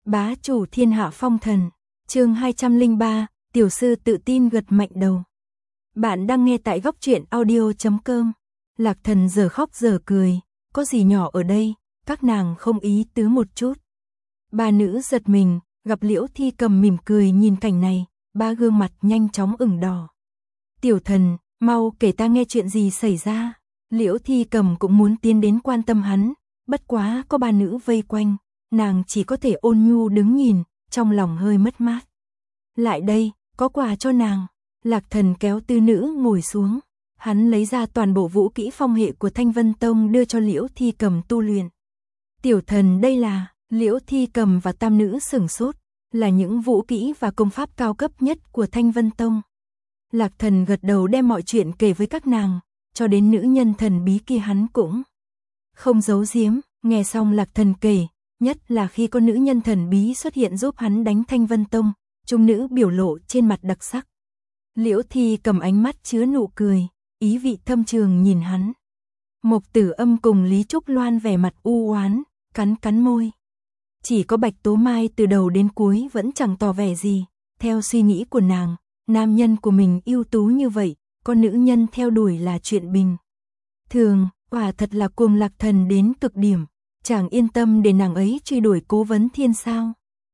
Bá chủ thiên hạ phong thần, chương 203, tiểu sư tự tin gật mạnh đầu. Bạn đang nghe tại góc truyện audio.com. Lạc Thần giờ khóc giờ cười, có gì nhỏ ở đây, các nàng không ý tứ một chút. Ba nữ giật mình, gặp Liễu Thi Cầm mỉm cười nhìn cảnh này, ba gương mặt nhanh chóng ửng đỏ. Tiểu thần, mau kể ta nghe chuyện gì xảy ra. Liễu Thi Cầm cũng muốn tiến đến quan tâm hắn, bất quá có ba nữ vây quanh, nàng chỉ có thể ôn nhu đứng nhìn, trong lòng hơi mất mát. Lại đây, có quà cho nàng. Lạc Thần kéo tư nữ ngồi xuống, hắn lấy ra toàn bộ vũ kỹ phong hệ của Thanh Vân Tông đưa cho Liễu Thi Cầm tu luyện. Tiểu thần đây là, Liễu Thi Cầm và tam nữ sửng sốt, là những vũ kỹ và công pháp cao cấp nhất của Thanh Vân Tông. Lạc Thần gật đầu đem mọi chuyện kể với các nàng, cho đến nữ nhân thần bí kia hắn cũng không giấu giếm. Nghe xong Lạc Thần kể, nhất là khi có nữ nhân thần bí xuất hiện giúp hắn đánh Thanh Vân Tông, chúng nữ biểu lộ trên mặt đặc sắc. Liễu Thi Cầm ánh mắt chứa nụ cười, ý vị thâm trường nhìn hắn. Mộc Tử Âm cùng Lý Trúc Loan vẻ mặt u oán, cắn môi. Chỉ có Bạch Tố Mai từ đầu đến cuối vẫn chẳng tỏ vẻ gì, theo suy nghĩ của nàng, nam nhân của mình ưu tú như vậy, có nữ nhân theo đuổi là chuyện bình thường, quả thật là cuồng Lạc Thần đến cực điểm, chẳng yên tâm để nàng ấy truy đuổi Cố Vấn Thiên sao?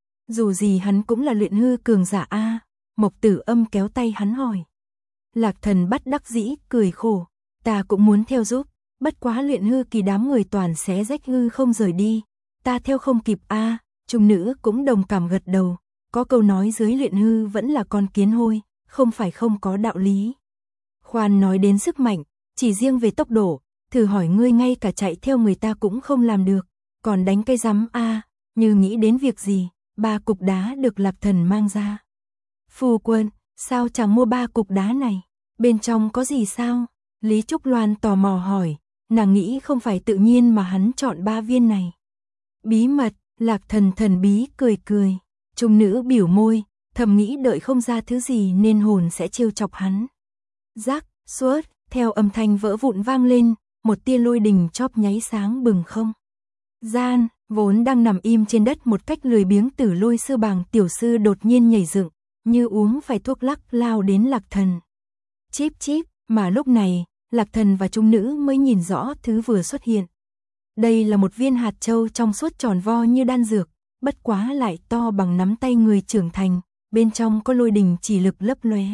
Dù gì hắn cũng là luyện hư cường giả a. Mộc Tử Âm kéo tay hắn hỏi. Lạc Thần bất đắc dĩ cười khổ, ta cũng muốn theo giúp, bất quá luyện hư kỳ đám người toàn xé rách hư không rời đi, ta theo không kịp a. Trung nữ cũng đồng cảm gật đầu, có câu nói dưới luyện hư vẫn là con kiến hôi, không phải không có đạo lý. Khoan nói đến sức mạnh, chỉ riêng về tốc độ, thử hỏi ngươi ngay cả chạy theo người ta cũng không làm được, còn đánh cây rắm a. Như nghĩ đến việc gì, 3 cục đá được Lạc Thần mang ra. Phu quân, sao chẳng mua 3 cục đá này? Bên trong có gì sao? Lý Trúc Loan tò mò hỏi, nàng nghĩ không phải tự nhiên mà hắn chọn 3 viên này. Bí mật, Lạc Thần thần bí cười. Trung nữ biểu môi, thầm nghĩ đợi không ra thứ gì nên hồn sẽ trêu chọc hắn. Rắc, suốt, theo âm thanh vỡ vụn vang lên, một tia lôi đình chóp nháy sáng bừng không gian, vốn đang nằm im trên đất một cách lười biếng Tử Lôi sư bàng tiểu sư đột nhiên nhảy dựng, như uống phải thuốc lắc lao đến Lạc Thần. Chíp, mà lúc này, Lạc Thần và trung nữ mới nhìn rõ thứ vừa xuất hiện. Đây là một viên hạt châu trong suốt tròn vo như đan dược, bất quá lại to bằng nắm tay người trưởng thành, bên trong có lôi đình chỉ lực lấp lóe.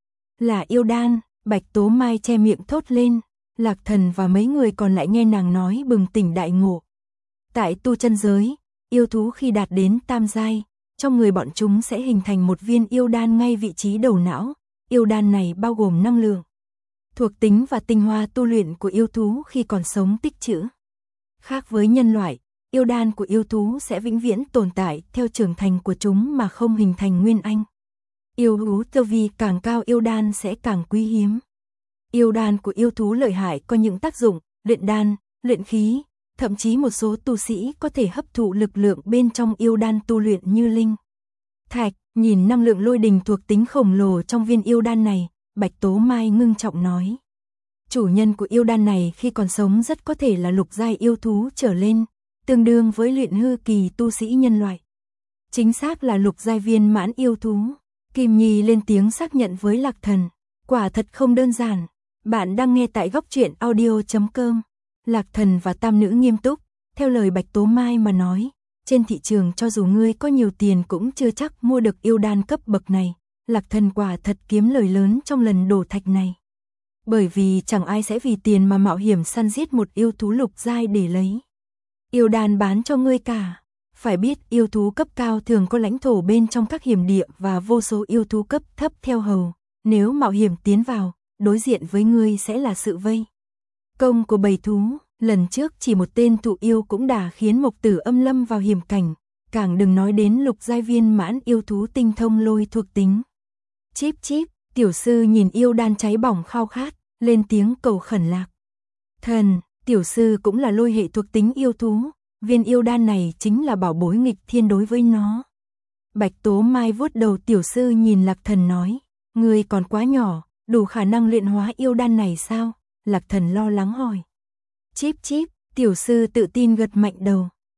Là yêu đan, Bạch Tố Mai che miệng thốt lên, Lạc Thần và mấy người còn lại nghe nàng nói bừng tỉnh đại ngộ. Tại tu chân giới, yêu thú khi đạt đến tam giai, trong người bọn chúng sẽ hình thành một viên yêu đan ngay vị trí đầu não, yêu đan này bao gồm năng lượng, thuộc tính và tinh hoa tu luyện của yêu thú khi còn sống tích trữ. Khác với nhân loại, yêu đan của yêu thú sẽ vĩnh viễn tồn tại theo trưởng thành của chúng mà không hình thành nguyên anh. Yêu thú tu vi càng cao yêu đan sẽ càng quý hiếm. Yêu đan của yêu thú lợi hại có những tác dụng, luyện đan, luyện khí, thậm chí một số tu sĩ có thể hấp thụ lực lượng bên trong yêu đan tu luyện như linh thạch. Nhìn năng lượng lôi đình thuộc tính khổng lồ trong viên yêu đan này, Bạch Tố Mai ngưng trọng nói. Chủ nhân của yêu đan này khi còn sống rất có thể là lục giai yêu thú trở lên, tương đương với luyện hư kỳ tu sĩ nhân loại. Chính xác là lục giai viên mãn yêu thú. Kim Nhi lên tiếng xác nhận với Lạc Thần. Quả thật không đơn giản. Bạn đang nghe tại góc truyện audio.com. Lạc Thần và tam nữ nghiêm túc, theo lời Bạch Tố Mai mà nói, trên thị trường cho dù ngươi có nhiều tiền cũng chưa chắc mua được yêu đan cấp bậc này. Lạc Thần quả thật kiếm lời lớn trong lần đổ thạch này. Bởi vì chẳng ai sẽ vì tiền mà mạo hiểm săn giết một yêu thú lục giai để lấy yêu đan bán cho ngươi cả. Phải biết yêu thú cấp cao thường có lãnh thổ bên trong các hiểm địa và vô số yêu thú cấp thấp theo hầu. Nếu mạo hiểm tiến vào, đối diện với ngươi sẽ là sự vây công của bầy thú. Lần trước chỉ một tên thụ yêu cũng đã khiến Mộc Tử Âm lâm vào hiểm cảnh, càng đừng nói đến lục giai viên mãn yêu thú tinh thông lôi thuộc tính. Chíp, tiểu sư nhìn yêu đan cháy bỏng khao khát, lên tiếng cầu khẩn. Lạc Thần, tiểu sư cũng là lôi hệ thuộc tính yêu thú, viên yêu đan này chính là bảo bối nghịch thiên đối với nó. Bạch Tố Mai vuốt đầu tiểu sư nhìn Lạc Thần nói, ngươi còn quá nhỏ, đủ khả năng luyện hóa yêu đan này sao? Lạc Thần lo lắng hỏi. Chíp, tiểu sư tự tin gật mạnh đầu.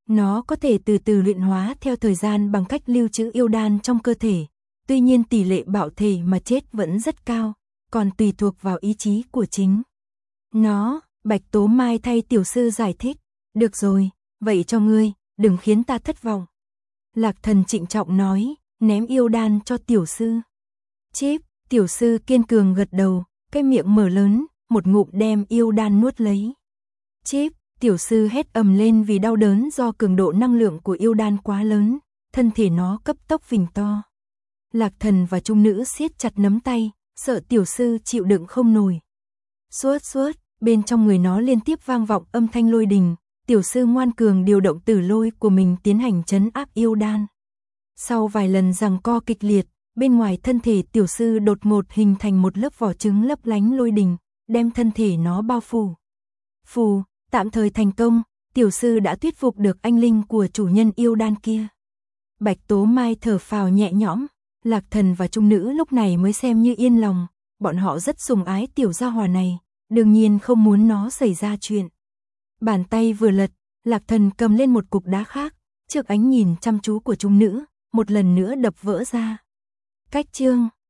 Nó có thể từ từ luyện hóa theo thời gian bằng cách lưu trữ yêu đan trong cơ thể. Tuy nhiên tỷ lệ bạo thể mà chết vẫn rất cao, còn tùy thuộc vào ý chí của chính nó. Bạch Tố Mai thay tiểu sư giải thích. Được rồi, vậy cho ngươi, đừng khiến ta thất vọng. Lạc Thần trịnh trọng nói, ném yêu đan cho tiểu sư. Chíp, tiểu sư kiên cường gật đầu, cái miệng mở lớn, một ngụm đem yêu đan nuốt lấy. Chíp, tiểu sư hét ầm lên vì đau đớn do cường độ năng lượng của yêu đan quá lớn, thân thể nó cấp tốc phình to. Lạc Thần và trung nữ siết chặt nắm tay, sợ tiểu sư chịu đựng không nổi. Suốt suốt, bên trong người nó liên tiếp vang vọng âm thanh lôi đình, tiểu sư ngoan cường điều động tử lôi của mình tiến hành trấn áp yêu đan. Sau vài lần giằng co kịch liệt, bên ngoài thân thể tiểu sư đột ngột hình thành một lớp vỏ trứng lấp lánh lôi đình, đem thân thể nó bao phủ. Phù, tạm thời thành công, tiểu sư đã thuyết phục được anh linh của chủ nhân yêu đan kia. Bạch Tố Mai thở phào nhẹ nhõm, Lạc Thần và trung nữ lúc này mới xem như yên lòng, bọn họ rất sủng ái tiểu gia hỏa này, đương nhiên không muốn nó xảy ra chuyện. Bàn tay vừa lật, Lạc Thần cầm lên một cục đá khác, trước ánh nhìn chăm chú của trung nữ, một lần nữa đập vỡ ra. Cách chương